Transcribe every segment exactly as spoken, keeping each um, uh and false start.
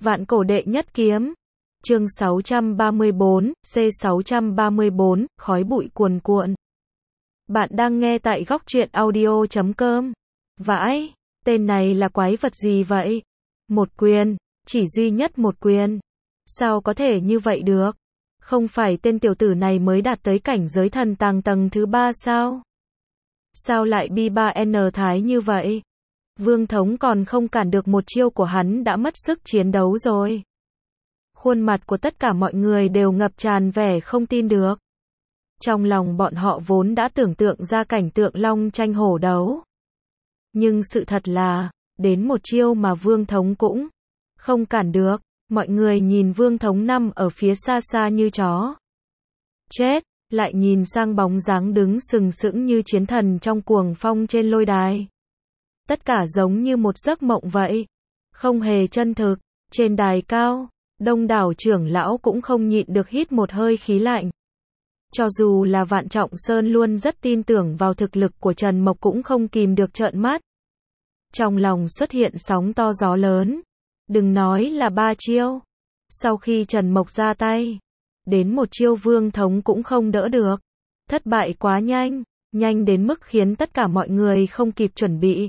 Vạn cổ đệ nhất kiếm. Chương sáu trăm ba mươi bốn, C sáu trăm ba mươi bốn, khói bụi cuồn cuộn. Bạn đang nghe tại góc truyện audio chấm com. Vãi, tên này là quái vật gì vậy? Một quyền, chỉ duy nhất một quyền. Sao có thể như vậy được? Không phải tên tiểu tử này mới đạt tới cảnh giới thần tàng tầng thứ ba sao? Sao lại bi ba N thái như vậy? Vương Thống còn không cản được một chiêu của hắn đã mất sức chiến đấu rồi. Khuôn mặt của tất cả mọi người đều ngập tràn vẻ không tin được. Trong lòng bọn họ vốn đã tưởng tượng ra cảnh tượng long tranh hổ đấu. Nhưng sự thật là, đến một chiêu mà Vương Thống cũng không cản được. Mọi người nhìn Vương Thống nằm ở phía xa xa như chó chết, lại nhìn sang bóng dáng đứng sừng sững như chiến thần trong cuồng phong trên lôi đài. Tất cả giống như một giấc mộng vậy, không hề chân thực. Trên đài cao, đông đảo trưởng lão cũng không nhịn được hít một hơi khí lạnh. Cho dù là Vạn Trọng Sơn luôn rất tin tưởng vào thực lực của Trần Mộc cũng không kìm được trợn mắt. Trong lòng xuất hiện sóng to gió lớn. Đừng nói là ba chiêu. Sau khi Trần Mộc ra tay, đến một chiêu Vương Thống cũng không đỡ được. Thất bại quá nhanh, nhanh đến mức khiến tất cả mọi người không kịp chuẩn bị.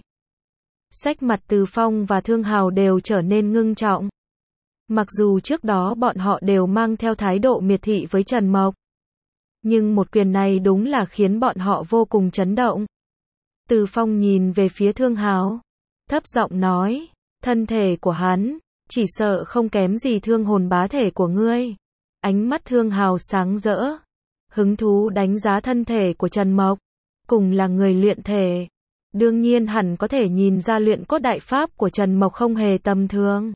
Sắc mặt Từ Phong và Thương Hào đều trở nên ngưng trọng. Mặc dù trước đó bọn họ đều mang theo thái độ miệt thị với Trần Mộc, nhưng một quyền này đúng là khiến bọn họ vô cùng chấn động. Từ Phong nhìn về phía Thương Hào, thấp giọng nói, thân thể của hắn, chỉ sợ không kém gì thương hồn bá thể của ngươi. Ánh mắt Thương Hào sáng rỡ, hứng thú đánh giá thân thể của Trần Mộc, cùng là người luyện thể. Đương nhiên hẳn có thể nhìn ra luyện cốt đại pháp của Trần Mộc không hề tầm thường.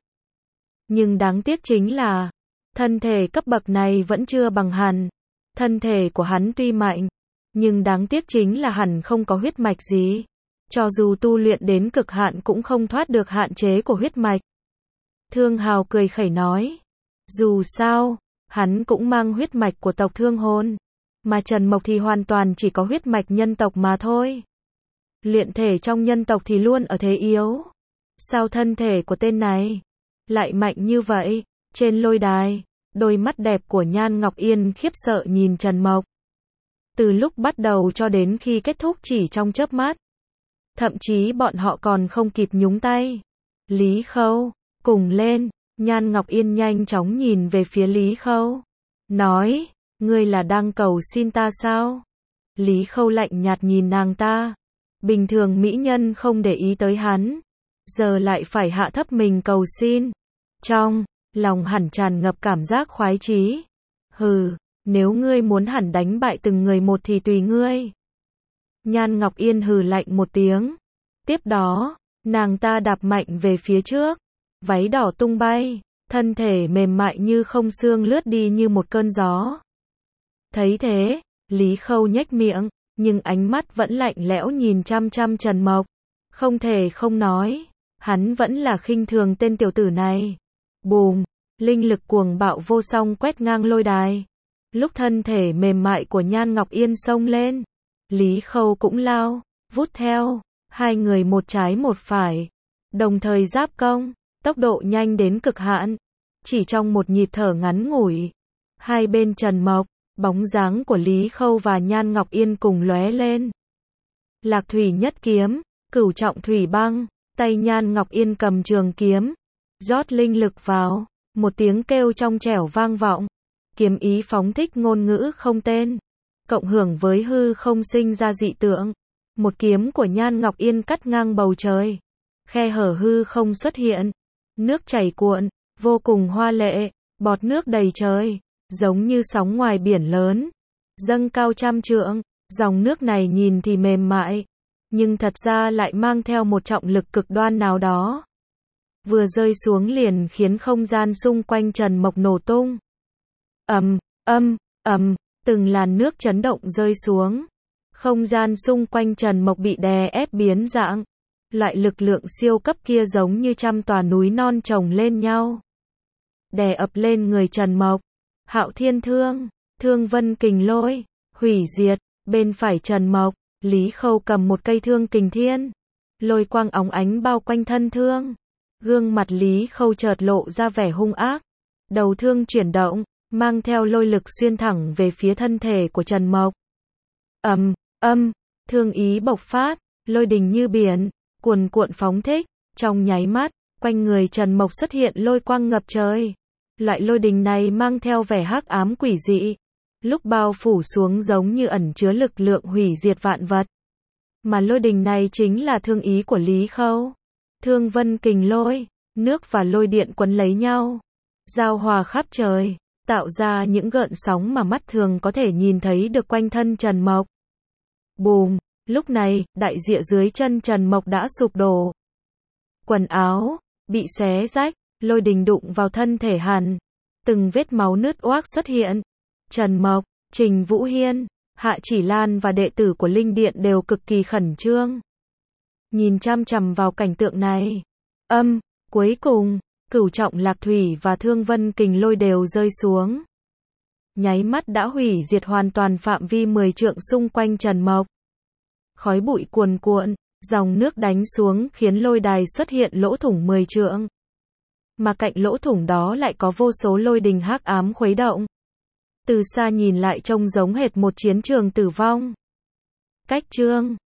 Nhưng đáng tiếc chính là, thân thể cấp bậc này vẫn chưa bằng hắn. Thân thể của hắn tuy mạnh, nhưng đáng tiếc chính là hẳn không có huyết mạch gì. Cho dù tu luyện đến cực hạn cũng không thoát được hạn chế của huyết mạch. Thương Hào cười khẩy nói, dù sao, hắn cũng mang huyết mạch của tộc Thương Hồn, mà Trần Mộc thì hoàn toàn chỉ có huyết mạch nhân tộc mà thôi. Luyện thể trong nhân tộc thì luôn ở thế yếu. Sao thân thể của tên này lại mạnh như vậy? Trên lôi đài, đôi mắt đẹp của Nhan Ngọc Yên khiếp sợ nhìn Trần Mộc. Từ lúc bắt đầu cho đến khi kết thúc chỉ trong chớp mắt. Thậm chí bọn họ còn không kịp nhúng tay. Lý Khâu, cùng lên. Nhan Ngọc Yên nhanh chóng nhìn về phía Lý Khâu, nói, ngươi là đang cầu xin ta sao? Lý Khâu lạnh nhạt nhìn nàng ta. Bình thường mỹ nhân không để ý tới hắn, giờ lại phải hạ thấp mình cầu xin. Trong lòng hẳn tràn ngập cảm giác khoái chí. Hừ, nếu ngươi muốn hẳn đánh bại từng người một thì tùy ngươi. Nhan Ngọc Yên hừ lạnh một tiếng. Tiếp đó, nàng ta đạp mạnh về phía trước, váy đỏ tung bay, thân thể mềm mại như không xương lướt đi như một cơn gió. Thấy thế, Lý Khâu nhếch miệng, nhưng ánh mắt vẫn lạnh lẽo nhìn chăm chăm Trần Mộc. Không thể không nói, hắn vẫn là khinh thường tên tiểu tử này. Bùm, linh lực cuồng bạo vô song quét ngang lôi đài. Lúc thân thể mềm mại của Nhan Ngọc Yên xông lên, Lý Khâu cũng lao, vút theo, hai người một trái một phải, đồng thời giáp công, tốc độ nhanh đến cực hạn. Chỉ trong một nhịp thở ngắn ngủi, hai bên Trần Mộc, bóng dáng của Lý Khâu và Nhan Ngọc Yên cùng lóe lên. Lạc thủy nhất kiếm, cửu trọng thủy băng, tay Nhan Ngọc Yên cầm trường kiếm, rót linh lực vào, một tiếng kêu trong trẻo vang vọng, kiếm ý phóng thích ngôn ngữ không tên, cộng hưởng với hư không sinh ra dị tượng. Một kiếm của Nhan Ngọc Yên cắt ngang bầu trời, khe hở hư không xuất hiện, nước chảy cuộn, vô cùng hoa lệ, bọt nước đầy trời, giống như sóng ngoài biển lớn, dâng cao trăm trượng. Dòng nước này nhìn thì mềm mại, nhưng thật ra lại mang theo một trọng lực cực đoan nào đó. Vừa rơi xuống liền khiến không gian xung quanh Trần Mộc nổ tung. Ầm, âm, ầm, từng làn nước chấn động rơi xuống. Không gian xung quanh Trần Mộc bị đè ép biến dạng. Loại lực lượng siêu cấp kia giống như trăm tòa núi non chồng lên nhau, đè ập lên người Trần Mộc. Hạo Thiên Thương, Thương Vân Kình Lôi, hủy diệt. Bên phải Trần Mộc, Lý Khâu cầm một cây thương kình thiên, lôi quang óng ánh bao quanh thân thương. Gương mặt Lý Khâu chợt lộ ra vẻ hung ác. Đầu thương chuyển động, mang theo lôi lực xuyên thẳng về phía thân thể của Trần Mộc. Ầm, âm, thương ý bộc phát, lôi đình như biển, cuồn cuộn phóng thích, trong nháy mắt, quanh người Trần Mộc xuất hiện lôi quang ngập trời. Loại lôi đình này mang theo vẻ hắc ám quỷ dị, lúc bao phủ xuống giống như ẩn chứa lực lượng hủy diệt vạn vật. Mà lôi đình này chính là thương ý của Lý Khâu. Thương vân kình lôi, nước và lôi điện quấn lấy nhau, giao hòa khắp trời, tạo ra những gợn sóng mà mắt thường có thể nhìn thấy được quanh thân Trần Mộc. Bùm, lúc này, đại địa dưới chân Trần Mộc đã sụp đổ. Quần áo bị xé rách, lôi đình đụng vào thân thể hắn, từng vết máu nứt oác xuất hiện. Trần Mộc, Trình Vũ Hiên, Hạ Chỉ Lan và đệ tử của Linh Điện đều cực kỳ khẩn trương, nhìn chăm chằm vào cảnh tượng này. Âm, cuối cùng, Cửu Trọng Lạc Thủy và Thương Vân Kình Lôi đều rơi xuống. Nháy mắt đã hủy diệt hoàn toàn phạm vi mười trượng xung quanh Trần Mộc. Khói bụi cuồn cuộn, dòng nước đánh xuống khiến lôi đài xuất hiện lỗ thủng mười trượng. Mà cạnh lỗ thủng đó lại có vô số lôi đình hắc ám khuấy động. Từ xa nhìn lại trông giống hệt một chiến trường tử vong. Cách chương